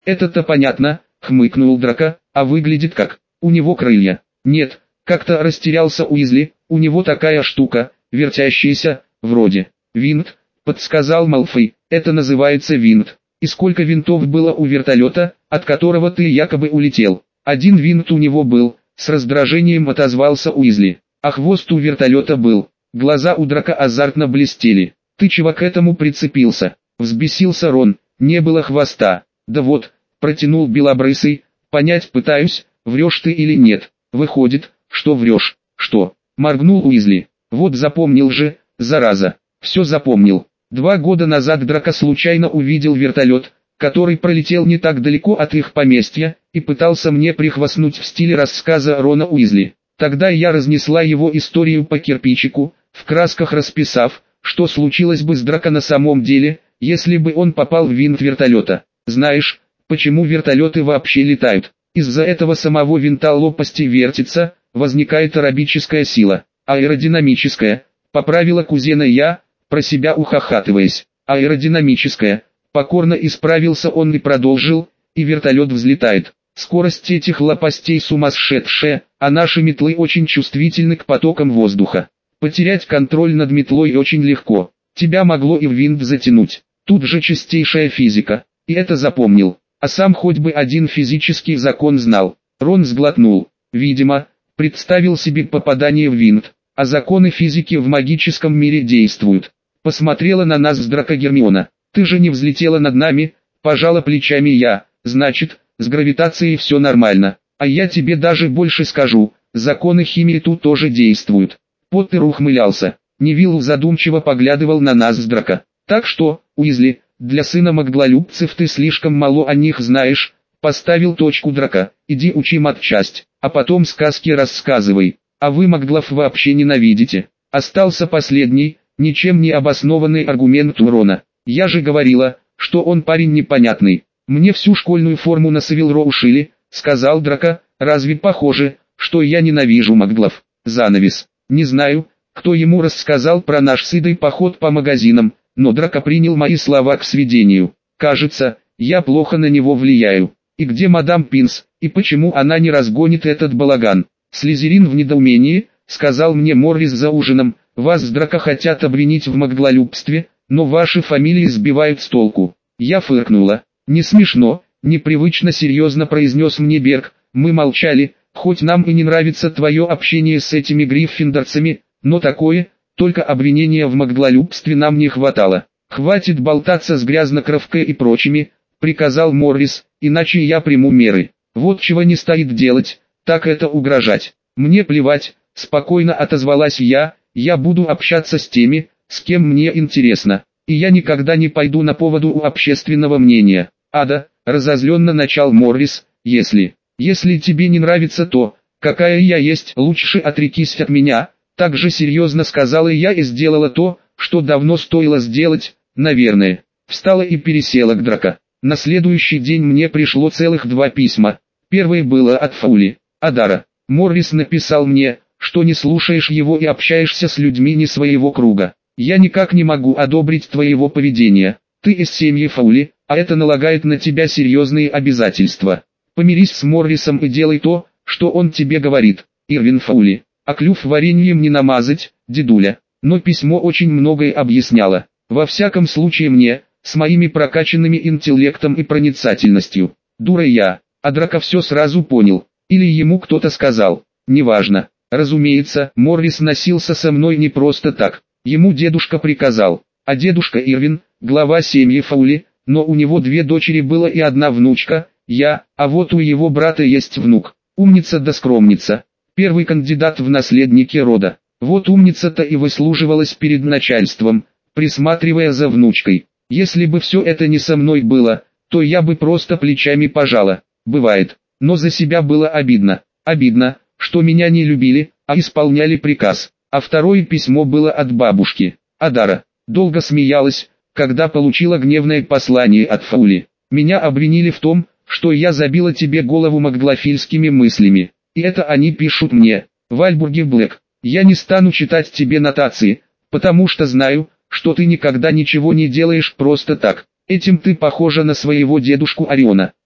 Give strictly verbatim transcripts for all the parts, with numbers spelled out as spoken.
Это-то понятно, хмыкнул Драко, а выглядит как? У него крылья. Нет, как-то растерялся Уизли, у него такая штука, вертящаяся, вроде. Винт, подсказал Малфой, это называется винт. И сколько винтов было у вертолета, от которого ты якобы улетел? Один винт у него был, с раздражением отозвался Уизли. А хвост у вертолета был. Глаза у Драко азартно блестели. Ты чего к этому прицепился? Взбесился Рон. Не было хвоста. Да вот, протянул белобрысый, понять пытаюсь, врешь ты или нет. Выходит, что врешь. Что? Моргнул Уизли. Вот запомнил же, зараза. Все запомнил. Два года назад Драко случайно увидел вертолет, который пролетел не так далеко от их поместья, и пытался мне прихвастнуть в стиле рассказа Рона Уизли. Тогда я разнесла его историю по кирпичику, в красках расписав, что случилось бы с Драко на самом деле, если бы он попал в винт вертолета. Знаешь, почему вертолеты вообще летают? Из-за этого самого винта лопасти вертится, возникает арабическая сила, аэродинамическая, поправила кузена я, про себя ухахатываясь. Аэродинамическая, покорно исправился он и продолжил, и вертолет взлетает. Скорость этих лопастей сумасшедшая, а наши метлы очень чувствительны к потокам воздуха. Потерять контроль над метлой очень легко. Тебя могло и в винт затянуть. Тут же чистейшая физика. И это запомнил. А сам хоть бы один физический закон знал. Рон сглотнул. Видимо, представил себе попадание в винт. А законы физики в магическом мире действуют. Посмотрела на нас с Драко Гермиона. Ты же не взлетела над нами, пожала плечами я. Значит, с гравитацией все нормально. А я тебе даже больше скажу, законы химии тут тоже действуют. Поттер ухмылялся. Невилл задумчиво поглядывал на нас с Драко. Так что, Уизли, для сына магдлолюбцев ты слишком мало о них знаешь. Поставил точку Драко. Иди учи матчасть, а потом сказки рассказывай. А вы магдлов вообще ненавидите. Остался последний, ничем не обоснованный аргумент у Рона. Я же говорила, что он парень непонятный. Мне всю школьную форму на Савилро ушили, сказал Драко. Разве похоже, что я ненавижу магдлов? Занавес. Не знаю, кто ему рассказал про наш с Идой поход по магазинам, но Драко принял мои слова к сведению. Кажется, я плохо на него влияю. И где мадам Пинс, и почему она не разгонит этот балаган? Слизерин в недоумении, сказал мне Моррис за ужином. Вас с Драко хотят обвинить в магдлолюбстве, но ваши фамилии сбивают с толку. Я фыркнула. Не смешно, непривычно серьезно произнес мне Берг. Мы молчали, хоть нам и не нравится твое общение с этими гриффиндорцами, но такое, только обвинения в магдлолюбстве нам не хватало. Хватит болтаться с грязнокровкой и прочими, приказал Моррис, иначе я приму меры. Вот чего не стоит делать, так это угрожать. Мне плевать, спокойно отозвалась я, я буду общаться с теми, с кем мне интересно. И я никогда не пойду на поводу у общественного мнения. Ада, разозленно начал Моррис, если, если тебе не нравится то, какая я есть, лучше отрекись от меня, так же серьезно сказала я и сделала то, что давно стоило сделать, наверное. Встала и пересела к Драко. На следующий день мне пришло целых два письма. Первое было от Фаули, Адара. Моррис написал мне, что не слушаешь его и общаешься с людьми не своего круга. Я никак не могу одобрить твоего поведения. Ты из семьи Фаули, а это налагает на тебя серьезные обязательства. Помирись с Моррисом и делай то, что он тебе говорит. Ирвин Фаули. А клюв вареньем не намазать, дедуля. Но письмо очень многое объясняло. Во всяком случае мне, с моими прокачанными интеллектом и проницательностью. Дура я. А Драко все сразу понял. Или ему кто-то сказал. Неважно. Разумеется, Моррис носился со мной не просто так. Ему дедушка приказал. А дедушка Ирвин, глава семьи Фаули, но у него две дочери было и одна внучка, я, а вот у его брата есть внук. Умница да скромница. Первый кандидат в наследники рода. Вот умница-то и выслуживалась перед начальством, присматривая за внучкой. Если бы все это не со мной было, то я бы просто плечами пожала. Бывает. Но за себя было обидно. Обидно, что меня не любили, а исполняли приказ. А второе письмо было от бабушки, Адара. Долго смеялась, когда получила гневное послание от Фаули. Меня обвинили в том, что я забила тебе голову магдлофильскими мыслями. И это они пишут мне. Вальбурги Блэк. Я не стану читать тебе нотации, потому что знаю, что ты никогда ничего не делаешь просто так. Этим ты похожа на своего дедушку Ориона.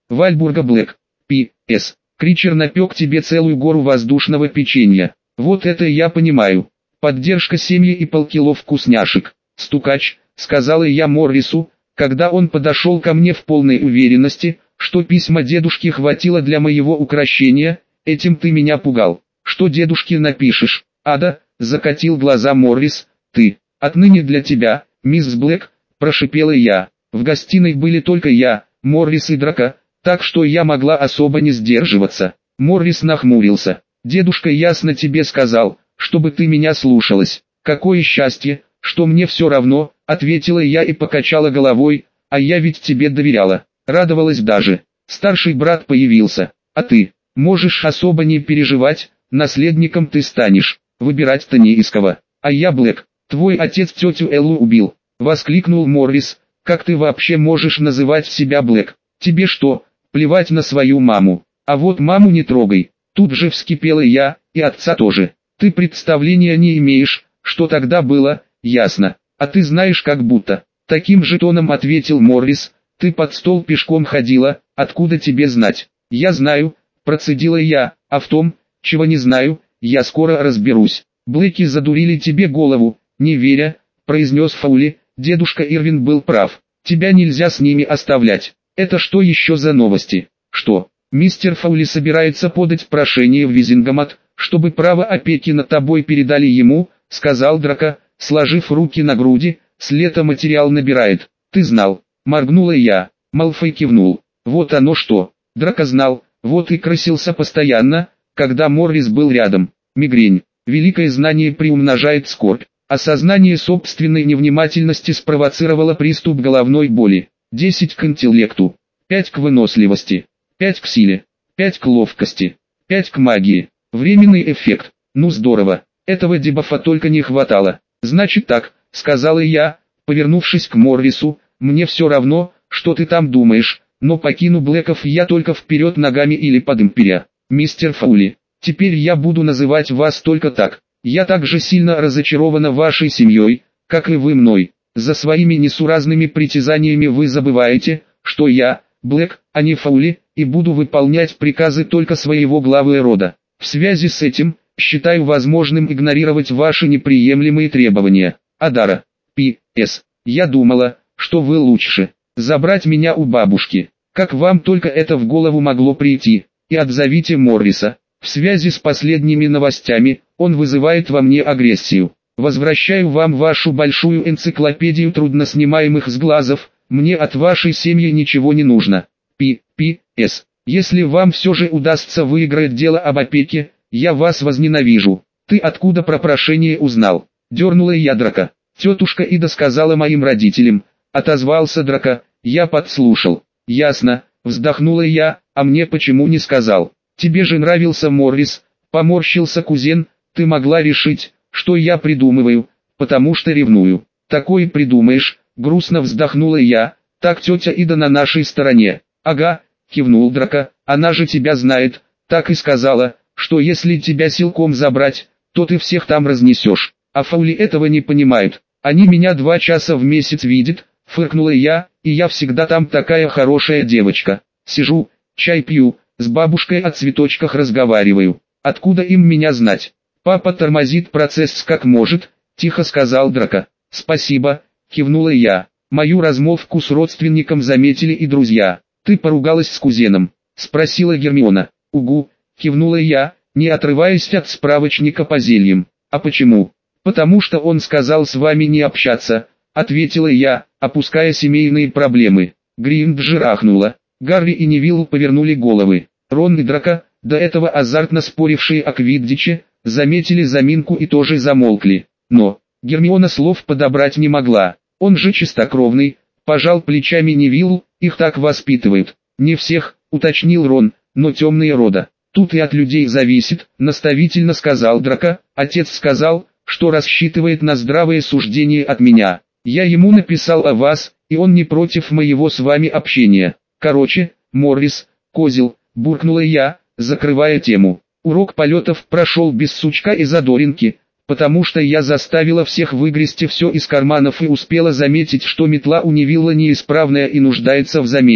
Вальбурга Блэк. Пи эс. Кричер напек тебе целую гору воздушного печенья. Вот это я понимаю. Поддержка семьи и полкило вкусняшек. Стукач, сказала я Моррису, когда он подошел ко мне в полной уверенности, что письма дедушки хватило для моего укрощения. Этим ты меня пугал. Что дедушке напишешь? Ада, закатил глаза Моррис. Ты, отныне для тебя, мисс Блэк, прошипела я. В гостиной были только я, Моррис и Драко, так что я могла особо не сдерживаться. Моррис нахмурился. Дедушка ясно тебе сказал, чтобы ты меня слушалась. Какое счастье, что мне все равно, ответила я и покачала головой, а я ведь тебе доверяла. Радовалась даже. Старший брат появился, а ты, можешь особо не переживать, наследником ты станешь, выбирать-то не из кого. А я Блэк, твой отец тетю Эллу убил, воскликнул Моррис. Как ты вообще можешь называть себя Блэк? Тебе что, плевать на свою маму? А вот маму не трогай. Тут же вскипела я, и отца тоже. Ты представления не имеешь, что тогда было, ясно. А ты знаешь как будто. Таким же тоном ответил Моррис. Ты под стол пешком ходила, откуда тебе знать? Я знаю, процедила я, а в том, чего не знаю, я скоро разберусь. Блэки задурили тебе голову, не веря, произнес Фаули. Дедушка Ирвин был прав. Тебя нельзя с ними оставлять. Это что еще за новости? Что? Мистер Фаули собирается подать прошение в Визингомат, чтобы право опеки над тобой передали ему, сказал Драко, сложив руки на груди. С лета материал набирает. Ты знал? Моргнула я. Малфой кивнул. Вот оно что. Драко знал, вот и красился постоянно, когда Моррис был рядом. Мигрень. Великое знание приумножает скорбь. Осознание собственной невнимательности спровоцировало приступ головной боли. десять к интеллекту, пять к выносливости, пять к силе, пять к ловкости, пять к магии. Временный эффект. Ну здорово, этого дебафа только не хватало. Значит так, сказала я, повернувшись к Моррису, мне все равно, что ты там думаешь, но покину Блэков я только вперед ногами или под империя. Мистер Фаули, теперь я буду называть вас только так. Я так же сильно разочарована вашей семьей, как и вы мной. За своими несуразными притязаниями вы забываете, что я, Блэк, а не Фаули, и буду выполнять приказы только своего главы рода. В связи с этим, считаю возможным игнорировать ваши неприемлемые требования. Адара. Пи эс. Я думала, что вы лучше. Забрать меня у бабушки. Как вам только это в голову могло прийти. И отзовите Морриса. В связи с последними новостями, он вызывает во мне агрессию. Возвращаю вам вашу большую энциклопедию трудноснимаемых сглазов, мне от вашей семьи ничего не нужно. Пи эс. Если вам все же удастся выиграть дело об опеке, я вас возненавижу. Ты откуда про прошение узнал? Дернула я Драко. Тетушка Ида сказала моим родителям, отозвался Драко, я подслушал. Ясно, вздохнула я, а мне почему не сказал? Тебе же нравился Моррис, поморщился кузен, ты могла решить, что я придумываю, потому что ревную. Такое придумаешь, грустно вздохнула я, так тетя Ида на нашей стороне. Ага, кивнул Драко, она же тебя знает, так и сказала, что если тебя силком забрать, то ты всех там разнесешь. А Фаули этого не понимают, они меня два часа в месяц видят, фыркнула я, и я всегда там такая хорошая девочка. Сижу, чай пью, с бабушкой о цветочках разговариваю. Откуда им меня знать? Папа тормозит процесс как может, тихо сказал Драко. Спасибо, кивнула я. Мою размолвку с родственником заметили и друзья. Ты поругалась с кузеном? Спросила Гермиона. Угу, кивнула я, не отрываясь от справочника по зельям. А почему? Потому что он сказал с вами не общаться, ответила я, опуская семейные проблемы. Гриндж ахнула. Гарри и Невилл повернули головы. Рон и Драко, до этого азартно спорившие о Квиддиче, заметили заминку и тоже замолкли. Но Гермиона слов подобрать не могла. Он же чистокровный, пожал плечами Невилл, их так воспитывают. Не всех, уточнил Рон, но темные рода. Тут и от людей зависит, наставительно сказал Драко. Отец сказал, что рассчитывает на здравое суждение от меня. Я ему написал о вас, и он не против моего с вами общения. Короче, Моррис, козел, буркнула я, закрывая тему. Урок полетов прошел без сучка и задоринки, потому что я заставила всех выгрести все из карманов и успела заметить, что метла у Невилла неисправная и нуждается в замене.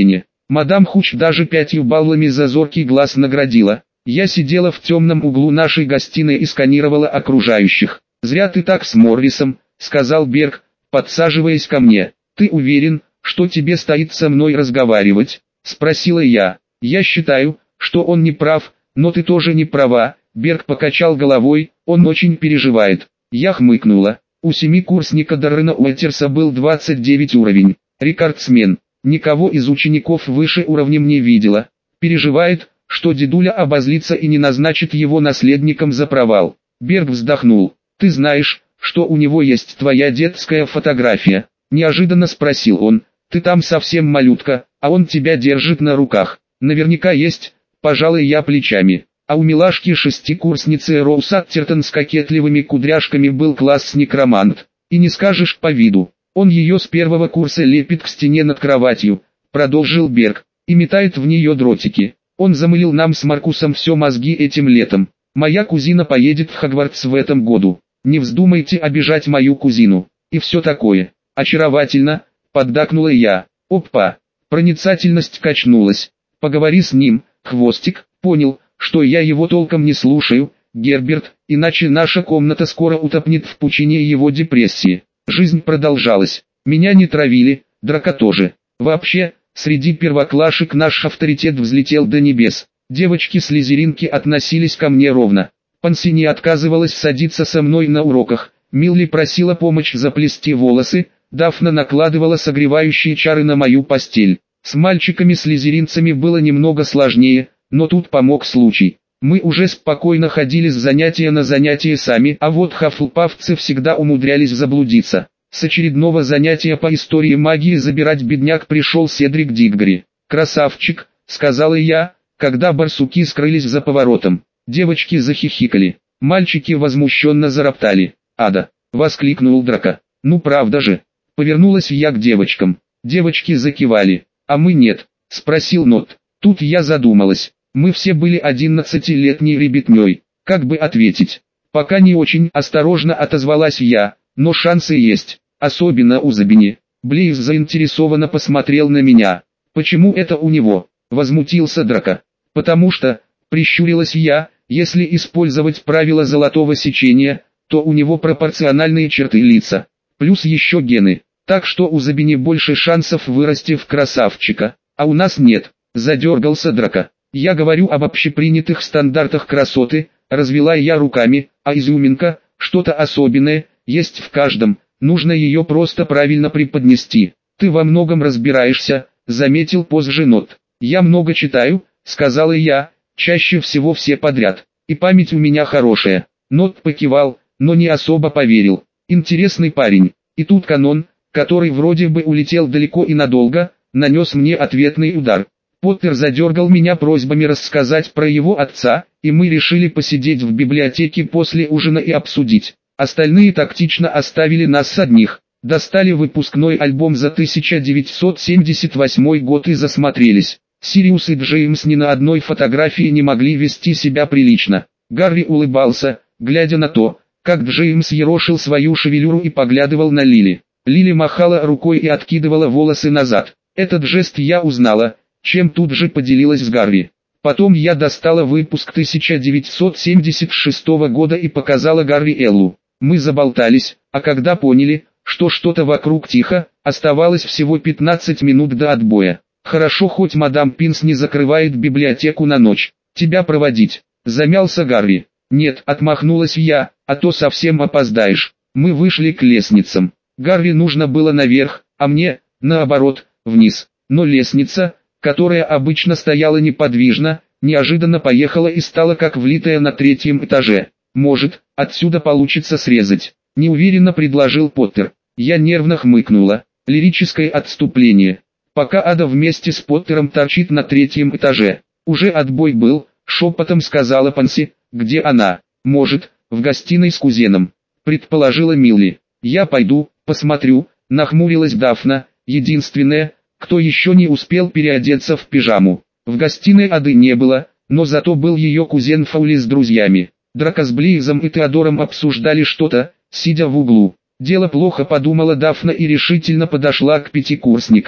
Мадам Хуч даже пятью баллами за зоркий глаз наградила. Я сидела в темном углу нашей гостиной и сканировала окружающих. «Зря ты так с Моррисом», — сказал Берг, подсаживаясь ко мне. «Ты уверен, что тебе стоит со мной разговаривать?» — спросила я. «Я считаю, что он не прав, но ты тоже не права». Берг покачал головой, он очень переживает. Я хмыкнула. У семикурсника Даррена Уэттерса был двадцать девять уровень. Рекордсмен. Никого из учеников выше уровнем не видела. Переживает, что дедуля обозлится и не назначит его наследником за провал. Берг вздохнул. «Ты знаешь, что у него есть твоя детская фотография?» Неожиданно спросил он. «Ты там совсем малютка, а он тебя держит на руках». «Наверняка есть», пожалуй я плечами. А у милашки шестикурсницы Роуз Аттертон с кокетливыми кудряшками был класс-некромант. И не скажешь по виду. Он ее с первого курса лепит к стене над кроватью, продолжил Берг, и метает в нее дротики. Он замылил нам с Маркусом все мозги этим летом. Моя кузина поедет в Хогвартс в этом году. Не вздумайте обижать мою кузину. И все такое. Очаровательно, поддакнула я. Опа, проницательность качнулась. Поговори с ним, Хвостик. Понял, что я его толком не слушаю, Герберт, иначе наша комната скоро утопнет в пучине его депрессии. Жизнь продолжалась. Меня не травили, Драко тоже. Вообще, среди первоклашек наш авторитет взлетел до небес. Девочки-слизеринки относились ко мне ровно. Панси не отказывалась садиться со мной на уроках. Милли просила помочь заплести волосы. Дафна накладывала согревающие чары на мою постель. С мальчиками-слизеринцами было немного сложнее, но тут помог случай. Мы уже спокойно ходили с занятия на занятие сами, а вот хафлпафцы всегда умудрялись заблудиться. С очередного занятия по истории магии забирать бедняк пришел Седрик Диггори. «Красавчик», — сказала я, когда барсуки скрылись за поворотом. Девочки захихикали, мальчики возмущенно зароптали. «Ада!» — воскликнул Драко. «Ну правда же!» Повернулась я к девочкам. Девочки закивали. «А мы нет?» — спросил Нот. Тут я задумалась. Мы все были одиннадцатилетней ребятней. Как бы ответить? Пока не очень осторожно отозвалась я, но шансы есть, особенно у Забини. Блейз заинтересованно посмотрел на меня. «Почему это у него?» — возмутился Драко. «Потому что», — прищурилась я, — «если использовать правила золотого сечения, то у него пропорциональные черты лица. Плюс еще гены. Так что у Забини больше шансов вырасти в красавчика, а у нас нет», — задергался Драко. «Я говорю об общепринятых стандартах красоты», — развела я руками, «а изюминка, что-то особенное, есть в каждом, нужно ее просто правильно преподнести». «Ты во многом разбираешься», — заметил позже Нот. «Я много читаю», — сказала я, — «чаще всего все подряд, и память у меня хорошая». Нот покивал, но не особо поверил. «Интересный парень». И тут канон, который вроде бы улетел далеко и надолго, нанес мне ответный удар. Поттер задергал меня просьбами рассказать про его отца, и мы решили посидеть в библиотеке после ужина и обсудить. Остальные тактично оставили нас одних, достали выпускной альбом за тысяча девятьсот семьдесят восьмой год и засмотрелись. Сириус и Джеймс ни на одной фотографии не могли вести себя прилично. Гарри улыбался, глядя на то, как Джеймс ерошил свою шевелюру и поглядывал на Лили. Лили махала рукой и откидывала волосы назад. Этот жест я узнала, чем тут же поделилась с Гарри. Потом я достала выпуск тысяча девятьсот семьдесят шестого года и показала Гарри Эллу. Мы заболтались, а когда поняли, что что-то вокруг тихо, оставалось всего пятнадцать минут до отбоя. «Хорошо, хоть мадам Пинс не закрывает библиотеку на ночь. Тебя проводить?» — замялся Гарри. «Нет», — отмахнулась я, — «а то совсем опоздаешь». Мы вышли к лестницам. Гарри нужно было наверх, а мне, наоборот, вниз. Но лестница, которая обычно стояла неподвижно, неожиданно поехала и стала как влитая на третьем этаже. «Может, отсюда получится срезать», — неуверенно предложил Поттер. Я нервно хмыкнула. Лирическое отступление. Пока Ада вместе с Поттером торчит на третьем этаже. «Уже отбой был», — шепотом сказала Панси. «Где она?» «Может, в гостиной с кузеном», — предположила Милли. «Я пойду, посмотрю», — нахмурилась Дафна, единственная, кто еще не успел переодеться в пижаму. В гостиной Ады не было, но зато был ее кузен Фаули с друзьями. Драко с Блейзом и Теодором обсуждали что-то, сидя в углу. «Дело плохо», — подумала Дафна и решительно подошла к пятикурсникам.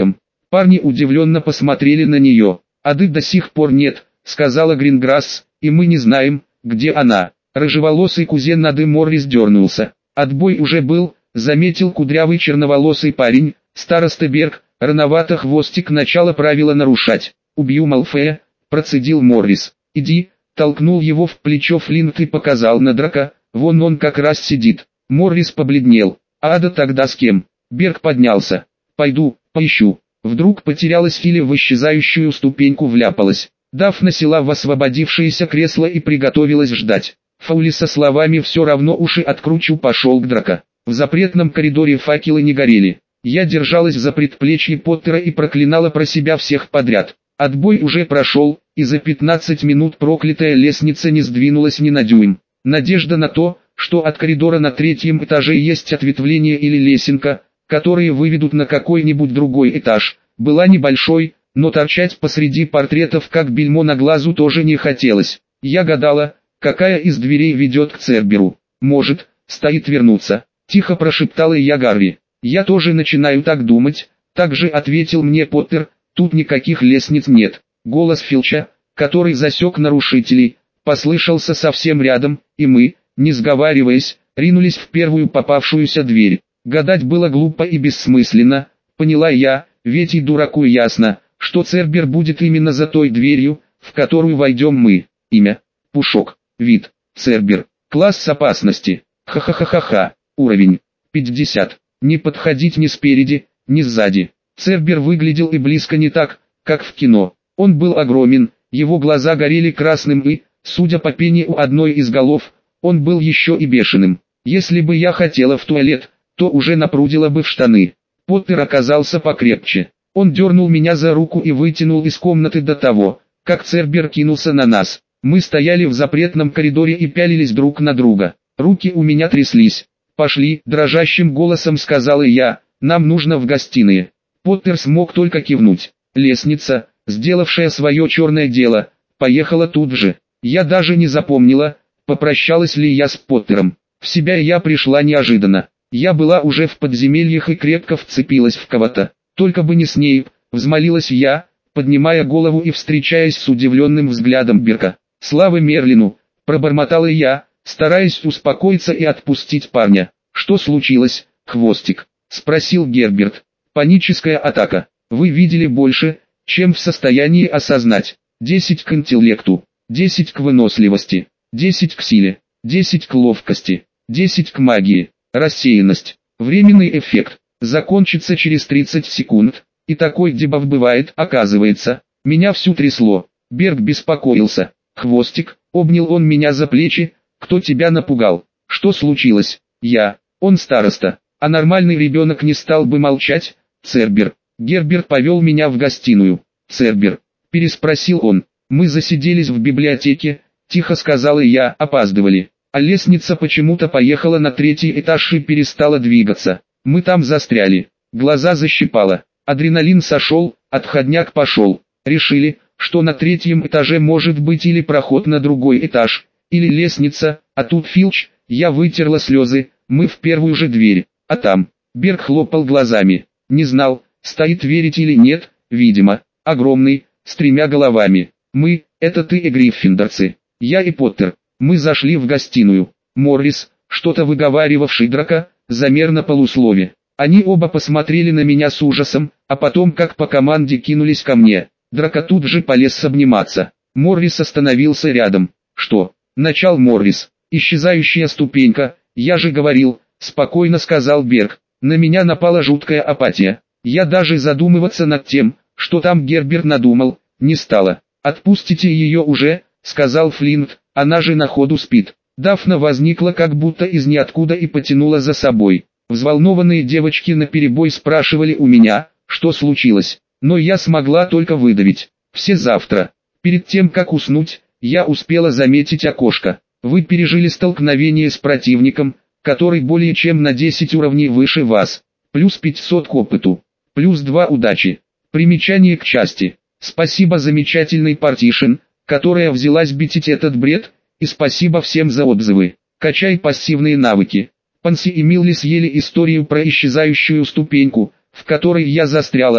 Парни удивленно посмотрели на нее. «Ады до сих пор нет», — сказала Гринграсс, — «и мы не знаем, где она». Рыжеволосый кузен Ады Моррис дернулся. «Отбой уже был», — заметил кудрявый черноволосый парень. «Староста Берг, рановато хвостик начало правила нарушать». «Убью Малфея», — процедил Моррис. «Иди», — толкнул его в плечо Флинт и показал на Драка. «Вон он как раз сидит». Моррис побледнел. «А Ада тогда с кем?» Берг поднялся. «Пойду, поищу». Вдруг потерялась или в исчезающую ступеньку вляпалась. Дафна села в освободившееся кресло и приготовилась ждать. Фаули со словами «все равно уши откручу» пошел к Драка. В запретном коридоре факелы не горели. Я держалась за предплечье Поттера и проклинала про себя всех подряд. Отбой уже прошел, и за пятнадцать минут проклятая лестница не сдвинулась ни на дюйм. Надежда на то, что от коридора на третьем этаже есть ответвление или лесенка, которые выведут на какой-нибудь другой этаж, была небольшой, но торчать посреди портретов как бельмо на глазу тоже не хотелось. Я гадала, какая из дверей ведет к Церберу. «Может, стоит вернуться», — тихо прошептала я Гарри. «Я тоже начинаю так думать», — также ответил мне Поттер. «Тут никаких лестниц нет». Голос Филча, который засек нарушителей, послышался совсем рядом, и мы, не сговариваясь, ринулись в первую попавшуюся дверь. Гадать было глупо и бессмысленно, поняла я, ведь и дураку ясно, что Цербер будет именно за той дверью, в которую войдем мы. Имя — Пушок. Вид — Цербер. Класс опасности — ха-ха-ха-ха-ха. Уровень — пятьдесят. Не подходить ни спереди, ни сзади. Цербер выглядел и близко не так, как в кино. Он был огромен, его глаза горели красным и, судя по пене у одной из голов, он был еще и бешеным. Если бы я хотела в туалет, то уже напрудила бы в штаны. Поттер оказался покрепче. Он дернул меня за руку и вытянул из комнаты до того, как Цербер кинулся на нас. Мы стояли в запретном коридоре и пялились друг на друга. Руки у меня тряслись. «Пошли», — дрожащим голосом сказала я, — «нам нужно в гостиные». Поттер смог только кивнуть. Лестница, сделавшая свое черное дело, поехала тут же. Я даже не запомнила, попрощалась ли я с Поттером. В себя я пришла неожиданно. Я была уже в подземельях и крепко вцепилась в кого-то. Только бы не Снейп, взмолилась я, поднимая голову и встречаясь с удивленным взглядом Берка. «Слава Мерлину!» — пробормотала я, стараясь успокоиться и отпустить парня. «Что случилось, Хвостик?» — спросил Герберт. «Паническая атака. Вы видели больше, чем в состоянии осознать. десять к интеллекту, десять к выносливости, десять к силе, десять к ловкости, десять к магии. Рассеянность. Временный эффект. Закончится через тридцать секунд. И такой дебаф бывает, оказывается. Меня всю трясло. Берг беспокоился. «Хвостик», — обнял он меня за плечи, — «кто тебя напугал? Что случилось?» «Я. Он староста. А нормальный ребенок не стал бы молчать». «Цербер». Герберт повел меня в гостиную. «Цербер», — переспросил он. «Мы засиделись в библиотеке», — тихо сказала я, — «опаздывали. А лестница почему-то поехала на третий этаж и перестала двигаться. Мы там застряли». Глаза защипало. Адреналин сошел, отходняк пошел. Решили, что на третьем этаже может быть или проход на другой этаж, или лестница, а тут Филч. Я вытерла слезы, мы в первую же дверь, а там. Берг хлопал глазами. Не знал, стоит верить или нет, видимо, огромный, с тремя головами. Мы, это ты и гриффиндорцы. Я и Поттер. Мы зашли в гостиную. Моррис, что-то выговаривавший Драка, замер на полуслове. Они оба посмотрели на меня с ужасом, а потом как по команде кинулись ко мне. Драка тут же полез обниматься. Моррис остановился рядом. «Что?» — начал Моррис. «Исчезающая ступенька, я же говорил», — спокойно сказал Берг. На меня напала жуткая апатия. Я даже задумываться над тем, что там Герберт надумал, не стала. «Отпустите ее уже», — сказал Флинт, — «она же на ходу спит». Дафна возникла как будто из ниоткуда и потянула за собой. Взволнованные девочки наперебой спрашивали у меня, что случилось, но я смогла только выдавить. «Все завтра». Перед тем как уснуть, я успела заметить окошко. Вы пережили столкновение с противником, который более чем на десять уровней выше вас. Плюс пятьсот к опыту. Плюс два удачи. Примечание к части. Спасибо замечательной партишн, которая взялась битить этот бред, и спасибо всем за отзывы. Качай пассивные навыки. Панси и Милли съели историю про исчезающую ступеньку, в которой я застряла,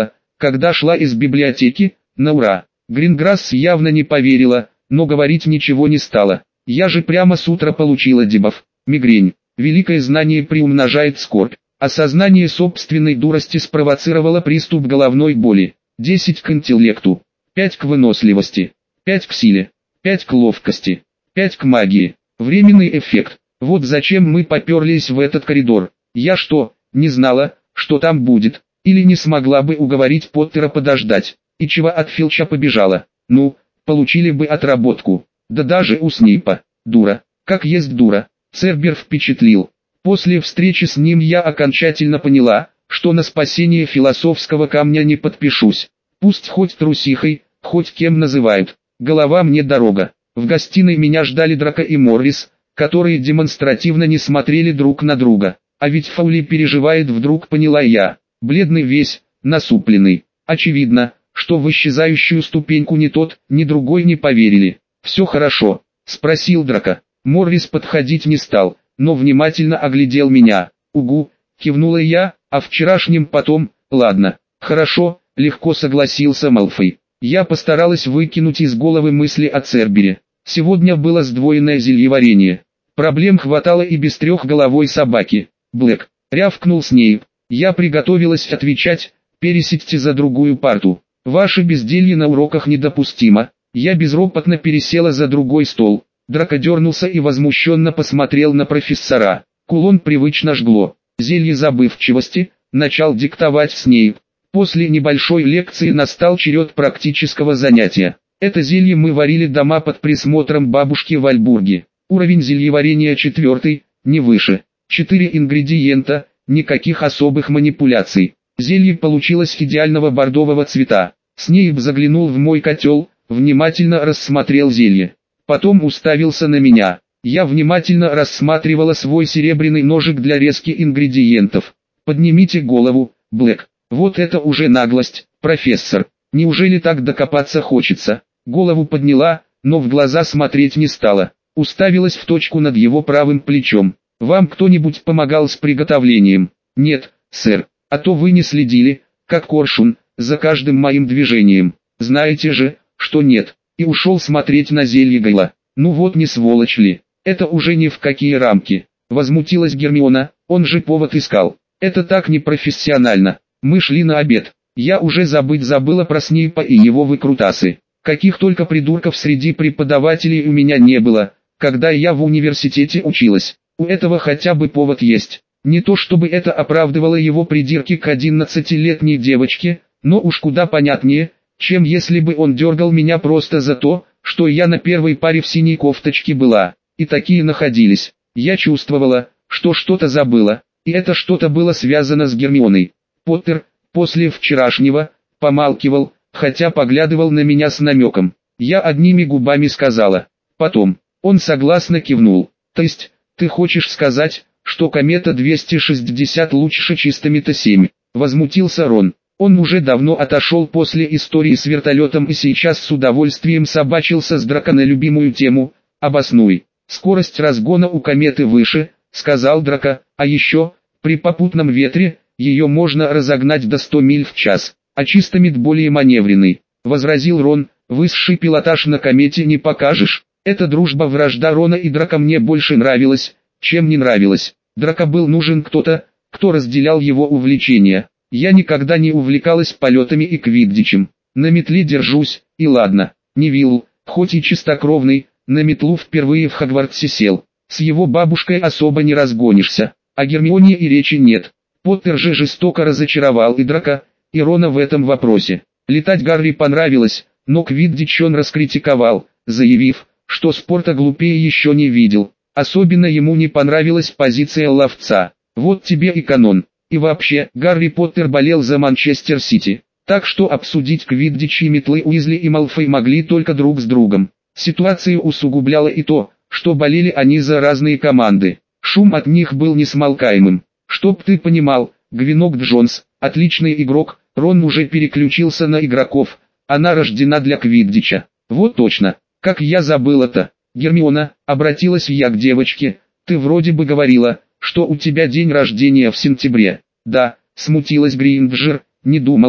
когда шла из библиотеки, на ура. Гринграсс явно не поверила, но говорить ничего не стала. Я же прямо с утра получила дебаф. Мигрень. Великое знание приумножает скорбь. Осознание собственной дурости спровоцировало приступ головной боли. десять к интеллекту, пять к выносливости, пять к силе, пять к ловкости, пять к магии. Временный эффект. Вот зачем мы поперлись в этот коридор. Я что, не знала, что там будет? Или не смогла бы уговорить Поттера подождать? И чего от Филча побежала? Ну, получили бы отработку. Да даже у Снейпа. Дура. Как есть дура. Цербер впечатлил. После встречи с ним я окончательно поняла, что на спасение философского камня не подпишусь. Пусть хоть трусихой, хоть кем называют. Голова мне дорога. В гостиной меня ждали Драко и Моррис, которые демонстративно не смотрели друг на друга. А ведь Фаули переживает, вдруг поняла я. Бледный весь, насупленный. Очевидно, что в исчезающую ступеньку ни тот, ни другой не поверили. «Все хорошо?» — спросил Драко. Моррис подходить не стал, но внимательно оглядел меня. «Угу», — кивнула я, — «а вчерашнем потом, ладно, хорошо», — легко согласился Малфой. Я постаралась выкинуть из головы мысли о Цербере. Сегодня было сдвоенное зельеварение. Проблем хватало и без трехголовой собаки. «Блэк», — рявкнул Снейп. Я приготовилась отвечать: «Пересядьте за другую парту. Ваше безделье на уроках недопустимо». Я безропотно пересела за другой стол. Драко дернулся и возмущенно посмотрел на профессора. Кулон привычно жгло. Зелье забывчивости начал диктовать Снейп. После небольшой лекции настал черед практического занятия. Это зелье мы варили дома под присмотром бабушки в Альбурге. Уровень зельеварения четвертый, не выше. Четыре ингредиента, никаких особых манипуляций. Зелье получилось идеального бордового цвета. Снейп заглянул в мой котел, внимательно рассмотрел зелье. Потом уставился на меня. Я внимательно рассматривала свой серебряный ножик для резки ингредиентов. «Поднимите голову, Блэк». Вот это уже наглость, профессор. Неужели так докопаться хочется? Голову подняла, но в глаза смотреть не стала. Уставилась в точку над его правым плечом. «Вам кто-нибудь помогал с приготовлением?» «Нет, сэр. А то вы не следили, как коршун, за каждым моим движением. Знаете же, что нет». И ушел смотреть на зелье Гайла. «Ну вот не сволочь ли? Это уже ни в какие рамки». Возмутилась Гермиона, он же повод искал. «Это так непрофессионально. Мы шли на обед. Я уже забыть забыла про Снейпа и его выкрутасы. Каких только придурков среди преподавателей у меня не было, когда я в университете училась. У этого хотя бы повод есть. Не то чтобы это оправдывало его придирки к одиннадцатилетней девочке, но уж куда понятнее, чем если бы он дергал меня просто за то, что я на первой паре в синей кофточке была. И такие находились. Я чувствовала, что что-то забыла, и это что-то было связано с Гермионой. Поттер, после вчерашнего, помалкивал, хотя поглядывал на меня с намеком. Я одними губами сказала. Потом, он согласно кивнул. «То есть, ты хочешь сказать, что комета двести шестьдесят лучше чистомета семь?» Возмутился Рон. Он уже давно отошел после истории с вертолетом и сейчас с удовольствием собачился с Драко на любимую тему. «Обоснуй». «Скорость разгона у кометы выше», — сказал Драко, «а еще, при попутном ветре, ее можно разогнать до ста миль в час, а чистомет более маневренный», — возразил Рон. «Высший пилотаж на комете не покажешь». Эта дружба-вражда Рона и Драко мне больше нравилась, чем не нравилась. Драко был нужен кто-то, кто разделял его увлечения. Я никогда не увлекалась полетами и квиддичем. На метле держусь, и ладно. Невилл, хоть и чистокровный, на метлу впервые в Хогвартсе сел. С его бабушкой особо не разгонишься, а Гермионе и речи нет. Поттер же жестоко разочаровал и Драко, и Рона в этом вопросе. Летать Гарри понравилось, но квиддич он раскритиковал, заявив, что спорта глупее еще не видел. Особенно ему не понравилась позиция ловца. Вот тебе и канон. И вообще, Гарри Поттер болел за Манчестер Сити. Так что обсудить квиддич и метлы Уизли и Малфой могли только друг с другом. Ситуацию усугубляло и то, что болели они за разные команды. Шум от них был несмолкаемым. Чтоб ты понимал, Гвинок Джонс, отличный игрок, Рон уже переключился на игроков. Она рождена для квиддича. Вот точно, как я забыл это. Гермиона, обратилась я к девочке, ты вроде бы говорила, что у тебя день рождения в сентябре. Да, смутилась Грейнджер, не думала,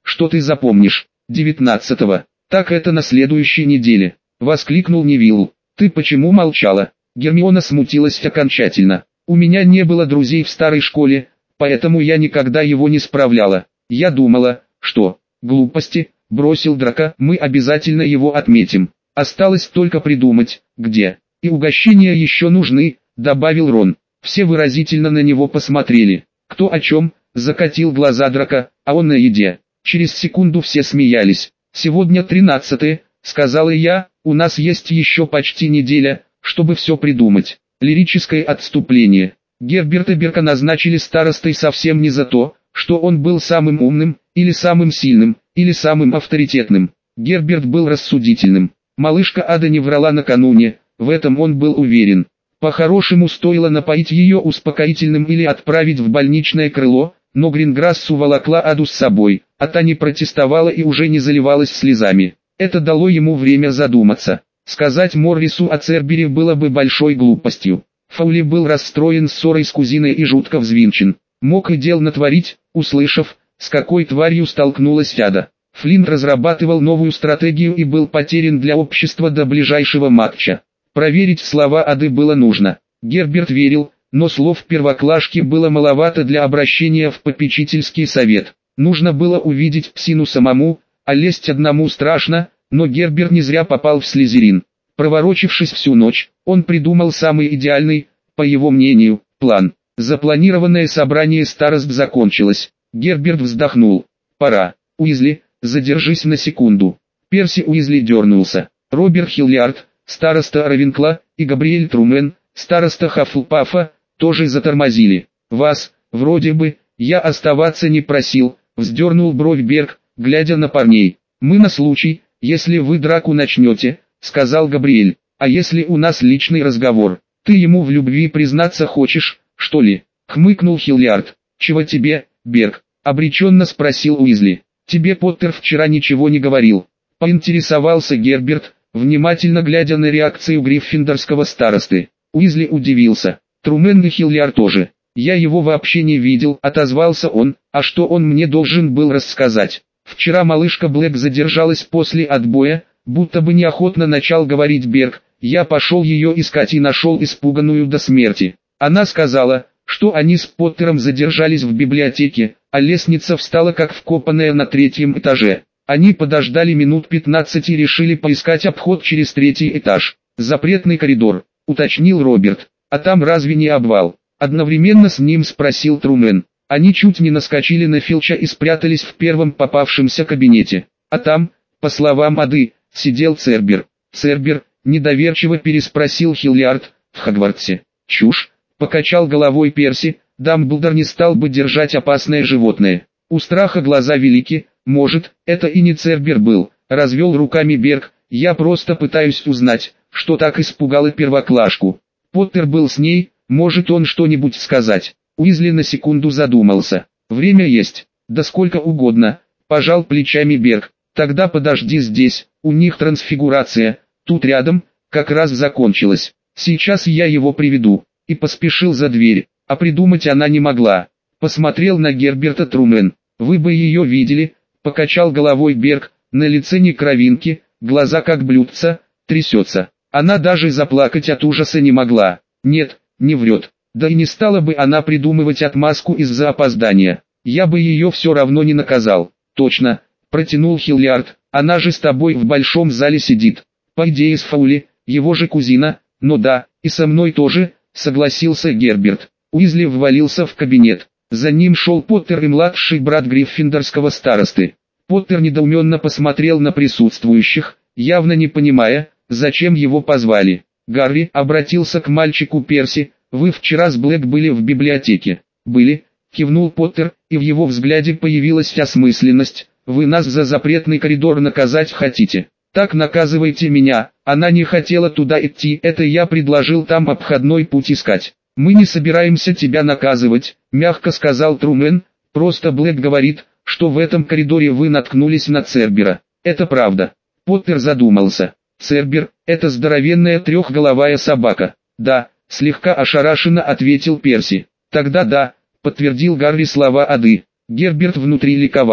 что ты запомнишь. девятнадцатого. Так это на следующей неделе. Воскликнул Невилл. Ты почему молчала? Гермиона смутилась окончательно. У меня не было друзей в старой школе, поэтому я никогда его не справляла. Я думала, что... Глупости, бросил Драко, мы обязательно его отметим. Осталось только придумать, где. И угощения еще нужны, добавил Рон. Все выразительно на него посмотрели. Кто о чем, закатил глаза Драко, а он на еде. Через секунду все смеялись. Сегодня тринадцатое, сказала я, у нас есть еще почти неделя, чтобы все придумать. Лирическое отступление. Герберта Берка назначили старостой совсем не за то, что он был самым умным, или самым сильным, или самым авторитетным. Герберт был рассудительным. Малышка Ада не врала накануне, в этом он был уверен. По-хорошему стоило напоить ее успокоительным или отправить в больничное крыло, но Гринграсс уволокла Аду с собой, а та не протестовала и уже не заливалась слезами. Это дало ему время задуматься. Сказать Моррису о Цербере было бы большой глупостью. Фаули был расстроен ссорой с кузиной и жутко взвинчен. Мог и дел натворить, услышав, с какой тварью столкнулась Ада. Флинн разрабатывал новую стратегию и был потерян для общества до ближайшего матча. Проверить слова Ады было нужно. Герберт верил, но слов первоклашки было маловато для обращения в попечительский совет. Нужно было увидеть псину самому, а лезть одному страшно, но Герберт не зря попал в Слизерин. Проворочившись всю ночь, он придумал самый идеальный, по его мнению, план. Запланированное собрание старост закончилось. Герберт вздохнул. «Пора. Уизли, задержись на секунду». Перси Уизли дернулся. Роберт Хиллиард, староста Равенкла, и Габриэль Трумен, староста Хаффлпафа, тоже затормозили. «Вас, вроде бы, я оставаться не просил», — вздернул бровь Берг, глядя на парней. «Мы на случай, если вы драку начнете», — сказал Габриэль. «А если у нас личный разговор? Ты ему в любви признаться хочешь, что ли?» — хмыкнул Хиллиард. «Чего тебе, Берг?» — обреченно спросил Уизли. «Тебе Поттер вчера ничего не говорил?» — поинтересовался Герберт, внимательно глядя на реакцию гриффиндорского старосты. Уизли удивился. Трумен и Хиллиард тоже. «Я его вообще не видел», — отозвался он. «А что он мне должен был рассказать?» Вчера малышка Блэк задержалась после отбоя, будто бы неохотно начал говорить Берг. Я пошел ее искать и нашел испуганную до смерти. Она сказала, что они с Поттером задержались в библиотеке, а лестница встала как вкопанная на третьем этаже. Они подождали минут пятнадцать и решили поискать обход через третий этаж. «Запретный коридор», — уточнил Роберт. «А там разве не обвал?» Одновременно с ним спросил Трумен. Они чуть не наскочили на Филча и спрятались в первом попавшемся кабинете. А там, по словам Ады, сидел Цербер. «Цербер?» — недоверчиво переспросил Хиллиард. «В Хогвартсе». «Чушь», — покачал головой Перси, «Дамблдор не стал бы держать опасное животное. У страха глаза велики, может, это и не Цербер был», — развел руками Берг. «Я просто пытаюсь узнать, что так испугало первоклашку. Поттер был с ней, может он что-нибудь сказать». Уизли на секунду задумался. «Время есть, да сколько угодно», — пожал плечами Берг. «Тогда подожди здесь, у них трансфигурация, тут рядом, как раз закончилась. Сейчас я его приведу». И поспешил за дверь, а придумать она не могла. Посмотрел на Герберта Трумен. «Вы бы ее видели», — покачал головой Берг, на лице ни кровинки, глаза как блюдца, трясется. Она даже заплакать от ужаса не могла. Нет, не врет. Да и не стала бы она придумывать отмазку из-за опоздания. Я бы ее все равно не наказал. «Точно», — протянул Хиллиард, «она же с тобой в большом зале сидит. По идее с Фаули, его же кузина, но да, и со мной тоже», — согласился Герберт. Уизли ввалился в кабинет. За ним шел Поттер и младший брат гриффиндорского старосты. Поттер недоуменно посмотрел на присутствующих, явно не понимая, зачем его позвали. «Гарри», — обратился к мальчику Перси, — «вы вчера с Блэк были в библиотеке?» «Были», — кивнул Поттер, и в его взгляде появилась осмысленность. «Вы нас за запретный коридор наказать хотите? Так наказывайте меня, она не хотела туда идти, это я предложил там обходной путь искать». «Мы не собираемся тебя наказывать», — мягко сказал Трумен, — «просто Блэк говорит, что в этом коридоре вы наткнулись на Цербера. Это правда». Поттер задумался. «Цербер — это здоровенная трехголовая собака». «Да», — слегка ошарашенно ответил Перси. «Тогда да», — подтвердил Гарри слова Ады. Герберт внутри ликовал.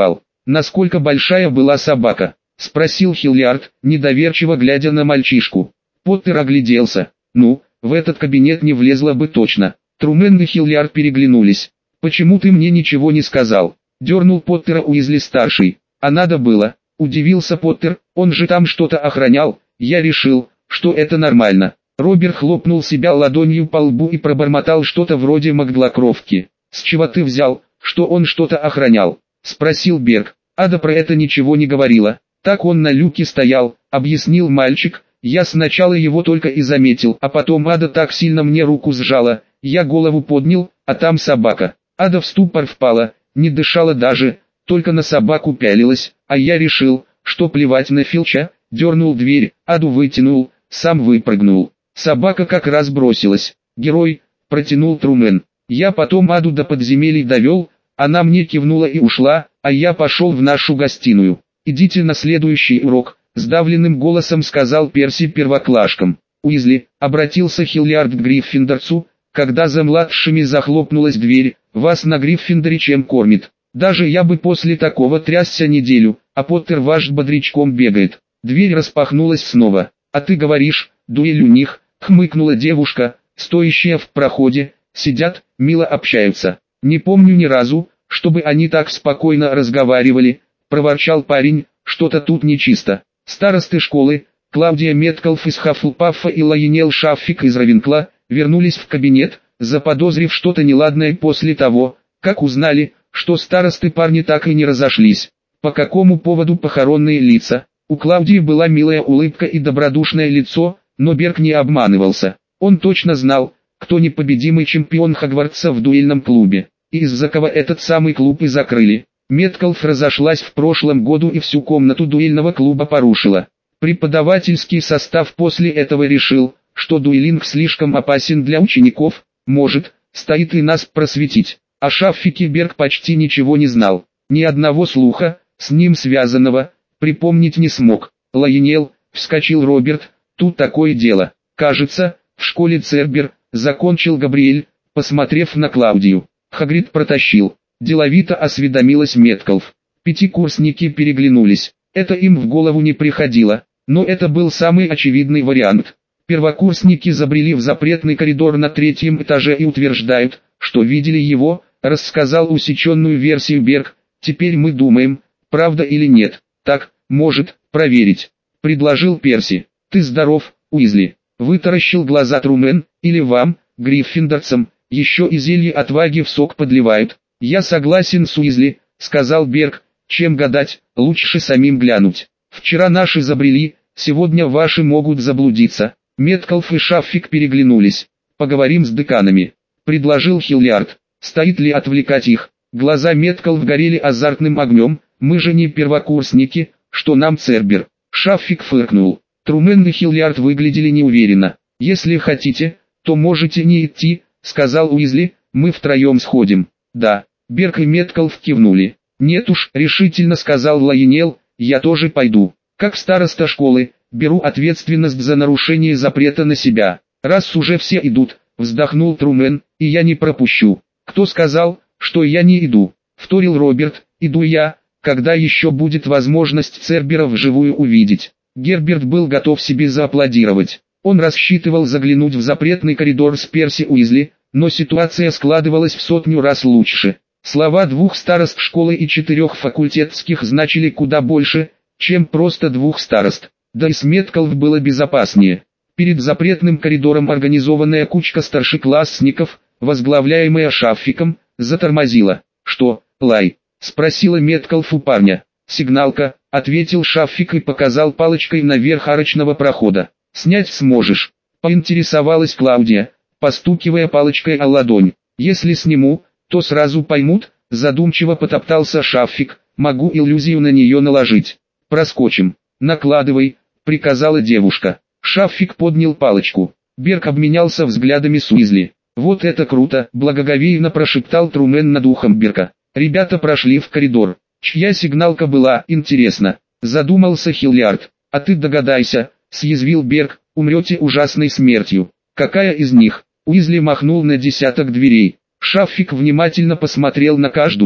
насколько большая была собака?» — спросил Хиллиард, недоверчиво глядя на мальчишку. Поттер огляделся. «Ну, в этот кабинет не влезла бы точно». Трумен и Хиллиард переглянулись. «Почему ты мне ничего не сказал?» — дернул Поттера Уизли-старший. «А надо было», — удивился Поттер, «он же там что-то охранял, я решил, что это нормально». Роберт хлопнул себя ладонью по лбу и пробормотал что-то вроде Маглокровки. «С чего ты взял, что он что-то охранял?» — спросил Берг. «Ада про это ничего не говорила. Так он на люке стоял», — объяснил мальчик. «Я сначала его только и заметил, а потом Ада так сильно мне руку сжала, я голову поднял, а там собака». Ада в ступор впала, не дышала даже, только на собаку пялилась, а я решил, что плевать на Филча, дернул дверь, Аду вытянул, сам выпрыгнул. Собака как раз бросилась. «Герой», — протянул Трумен. «Я потом Аду до подземелий довел, она мне кивнула и ушла, а я пошел в нашу гостиную. Идите на следующий урок», — сдавленным голосом сказал Перси первоклашкам. «Уизли», — обратился Хиллиард к Гриффиндорцу, когда за младшими захлопнулась дверь, «вас на Гриффиндоре чем кормит? Даже я бы после такого трясся неделю, а Поттер ваш бодрячком бегает». Дверь распахнулась снова. «А ты говоришь, дуэль у них», — хмыкнула девушка, стоящая в проходе, «сидят, мило общаются». «Не помню ни разу, чтобы они так спокойно разговаривали», — проворчал парень, «что-то тут нечисто». Старосты школы, Клаудия Меткалф из Хаффлпаффа и Лайонел Шаффик из Равенкла, вернулись в кабинет, заподозрив что-то неладное после того, как узнали, что старосты парни так и не разошлись. По какому поводу похоронные лица? У Клаудии была милая улыбка и добродушное лицо, но Берг не обманывался. Он точно знал, кто непобедимый чемпион Хогвартса в дуэльном клубе, и из-за кого этот самый клуб и закрыли. Меткалф разошлась в прошлом году и всю комнату дуэльного клуба порушила. Преподавательский состав после этого решил, что дуэлинг слишком опасен для учеников, может, стоит и нас просветить. О Шаффике Берг почти ничего не знал, ни одного слуха, с ним связанного, припомнить не смог. «Лайонел», — вскочил Роберт, — «тут такое дело. Кажется, в школе Цербер», — закончил Габриэль, посмотрев на Клаудию. «Хагрид протащил». Деловито осведомилась Меткалф. Пятикурсники переглянулись. Это им в голову не приходило, но это был самый очевидный вариант. Первокурсники забрели в запретный коридор на третьем этаже и утверждают, что видели его, рассказал усеченную версию Берг. «Теперь мы думаем, правда или нет». «Так, может, проверить», — предложил Перси. «Ты здоров, Уизли?» — вытаращил глаза Трумен. «Или вам, гриффиндорцам, еще и зелье отваги в сок подливают?» «Я согласен с Уизли», — сказал Берг. «Чем гадать, лучше самим глянуть. Вчера наши забрели, сегодня ваши могут заблудиться». Меткалф и Шаффик переглянулись. «Поговорим с деканами», — предложил Хиллиард. «Стоит ли отвлекать их?» Глаза Меткалф горели азартным огнем. «Мы же не первокурсники, что нам Цербер». Шаффик фыркнул. Трумен и Хиллиард выглядели неуверенно. «Если хотите, то можете не идти», — сказал Уизли, «мы втроем сходим». «Да». Берг и Меткалф кивнули. «Нет уж», — решительно сказал Лайонел, — «я тоже пойду. Как староста школы, беру ответственность за нарушение запрета на себя». «Раз уже все идут», — вздохнул Трумен, — «и я не пропущу». «Кто сказал, что я не иду?» — вторил Роберт. «Иду я, когда еще будет возможность Цербера вживую увидеть». Герберт был готов себе зааплодировать. Он рассчитывал заглянуть в запретный коридор с Перси Уизли, но ситуация складывалась в сотню раз лучше. Слова двух старост школы и четырех факультетских значили куда больше, чем просто двух старост. Да и с Меткалф было безопаснее. Перед запретным коридором организованная кучка старшеклассников, возглавляемая Шаффиком, затормозила. «Что, Лай?» — спросила Меткалф у парня. «Сигналка», — ответил Шаффик и показал палочкой наверх арочного прохода. «Снять сможешь?» — поинтересовалась Клаудия, постукивая палочкой о ладонь. «Если сниму, то сразу поймут», — задумчиво потоптался Шаффик, «могу иллюзию на нее наложить». «Проскочим». «Накладывай», — приказала девушка. Шаффик поднял палочку. Берг обменялся взглядами с Уизли. «Вот это круто», — благоговейно прошептал Трумен над ухом Берга. Ребята прошли в коридор. «Чья сигналка была, интересно?» — задумался Хиллиард. «А ты догадайся», — съязвил Берг, — «умрете ужасной смертью». «Какая из них?» Уизли махнул на десяток дверей. Шаффик внимательно посмотрел на каждую.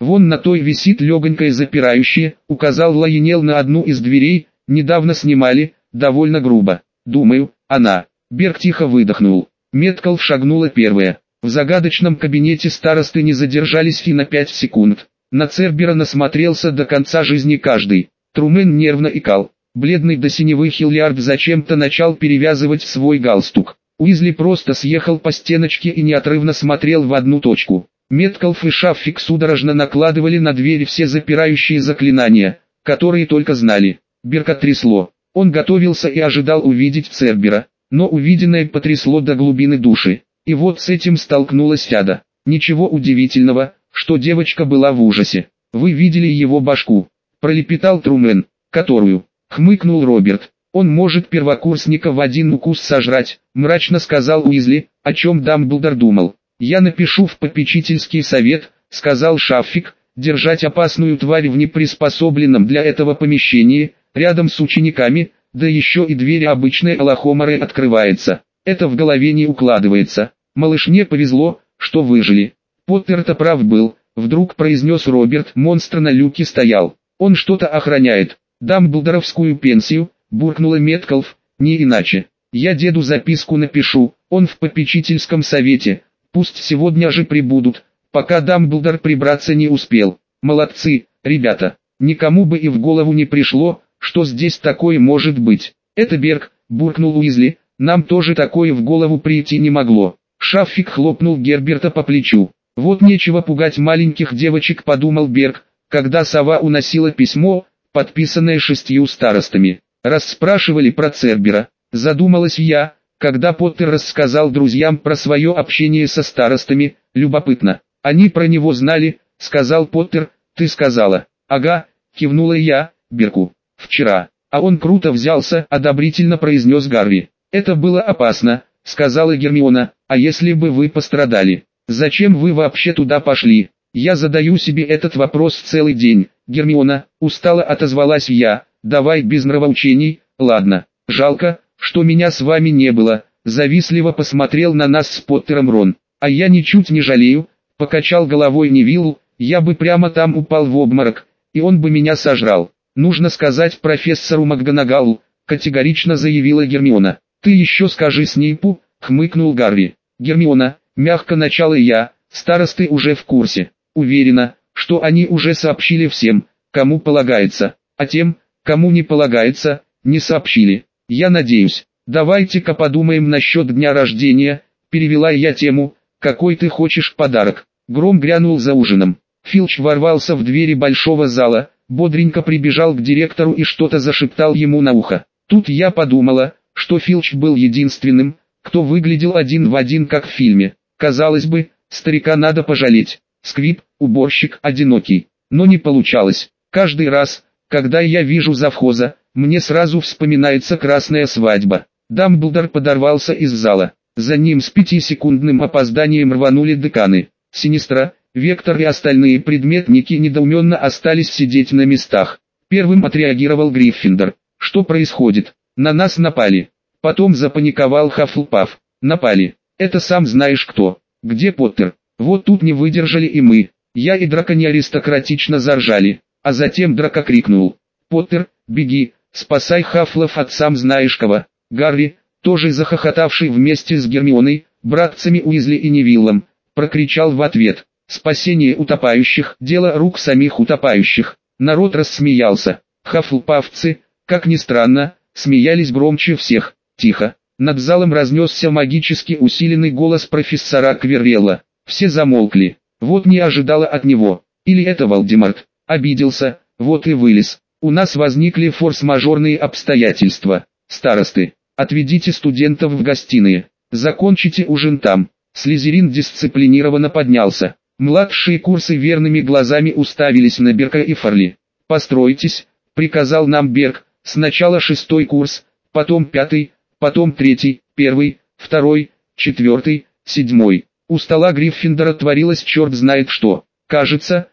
Вон на той висит легонькое запирающее, указал Лайонел на одну из дверей, недавно снимали, довольно грубо. Думаю, она. Берг тихо выдохнул. Меткалф шагнула первая. В загадочном кабинете старосты не задержались и на пять секунд. На Цербера насмотрелся до конца жизни каждый. Трумен нервно икал. Бледный до синевы Хиллиард зачем-то начал перевязывать свой галстук. Уизли просто съехал по стеночке и неотрывно смотрел в одну точку. Меткалф и Шаффик судорожно накладывали на двери все запирающие заклинания, которые только знали. Берка трясло. Он готовился и ожидал увидеть Цербера, но увиденное потрясло до глубины души. И вот с этим столкнулась Ада. Ничего удивительного, что девочка была в ужасе. «Вы видели его башку?» – пролепетал Трумен. «Которую?» – хмыкнул Роберт. «Он может первокурсника в один укус сожрать», – мрачно сказал Уизли, о чем Дамблдор думал. «Я напишу в попечительский совет», – сказал Шаффик, «держать опасную тварь в неприспособленном для этого помещении, рядом с учениками, да еще и дверь обычной Алахомары открывается. Это в голове не укладывается. Малышне повезло, что выжили». «Поттер-то прав был», — вдруг произнес Роберт. «Монстр на люке стоял. Он что-то охраняет. Дамблдоровскую пенсию», — буркнула Меткалф, — «не иначе. Я деду записку напишу, он в попечительском совете. Пусть сегодня же прибудут, пока Дамблдор прибраться не успел. Молодцы, ребята. Никому бы и в голову не пришло, что здесь такое может быть». «Это Берг», — буркнул Уизли, — «нам тоже такое в голову прийти не могло». Шаффик хлопнул Герберта по плечу. «Вот нечего пугать маленьких девочек», — подумал Берг, когда сова уносила письмо, подписанное шестью старостами. «Раз спрашивали про Цербера», — задумалась я, когда Поттер рассказал друзьям про свое общение со старостами. «Любопытно. Они про него знали», — сказал Поттер. «Ты сказала?» «Ага», — кивнула я, — «Берку. Вчера». «А он круто взялся», — одобрительно произнес Гарри. «Это было опасно», — сказала Гермиона. «А если бы вы пострадали? Зачем вы вообще туда пошли?» «Я задаю себе этот вопрос целый день, Гермиона», — устало отозвалась я. «Давай без нравоучений, ладно. Жалко, что меня с вами не было», — завистливо посмотрел на нас с Поттером Рон. «А я ничуть не жалею», — покачал головой Невилл, — «я бы прямо там упал в обморок, и он бы меня сожрал». «Нужно сказать профессору МакГонагалл», — категорично заявила Гермиона. «Ты еще скажи Снейпу», — хмыкнул Гарри. «Гермиона», — мягко начала я, — «старосты уже в курсе. Уверена, что они уже сообщили всем, кому полагается, а тем, кому не полагается, не сообщили. Я надеюсь. Давайте-ка подумаем насчет дня рождения», — перевела я тему. «Какой ты хочешь подарок?» Гром грянул за ужином. Филч ворвался в двери большого зала, бодренько прибежал к директору и что-то зашептал ему на ухо. Тут я подумала, что Филч был единственным, кто выглядел один в один как в фильме. Казалось бы, старика надо пожалеть. Сквиб, уборщик, одинокий. Но не получалось. Каждый раз, когда я вижу завхоза, мне сразу вспоминается красная свадьба. Дамблдор подорвался из зала. За ним с пятисекундным опозданием рванули деканы. Синистра, Вектор и остальные предметники недоуменно остались сидеть на местах. Первым отреагировал Гриффиндор. «Что происходит? На нас напали». Потом запаниковал Хаффлпаф. «Напали. Это сам знаешь кто. Где Поттер?» Вот тут не выдержали и мы. Я и Драко неаристократично заржали. А затем Драко крикнул: «Поттер, беги, спасай Хаффлов от сам знаешь кого». Гарри, тоже захохотавший вместе с Гермионой, братцами Уизли и Невиллом, прокричал в ответ: «Спасение утопающих – дело рук самих утопающих». Народ рассмеялся. Хаффлпафцы, как ни странно, смеялись громче всех. Тихо. Над залом разнесся магически усиленный голос профессора Квиррелла. Все замолкли. Вот не ожидала от него. Или это Волдеморт обиделся, вот и вылез. У нас возникли форс-мажорные обстоятельства. Старосты, отведите студентов в гостиные. Закончите ужин там. Слизерин дисциплинированно поднялся. Младшие курсы верными глазами уставились на Берка и Фарли. «Постройтесь», — приказал нам Берк. «Сначала шестой курс, потом пятый, потом третий, первый, второй, четвертый, седьмой». У стола Гриффиндора творилось черт знает что. Кажется,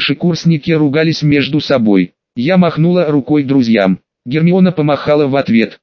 старшекурсники ругались между собой. Я махнула рукой друзьям. Гермиона помахала в ответ.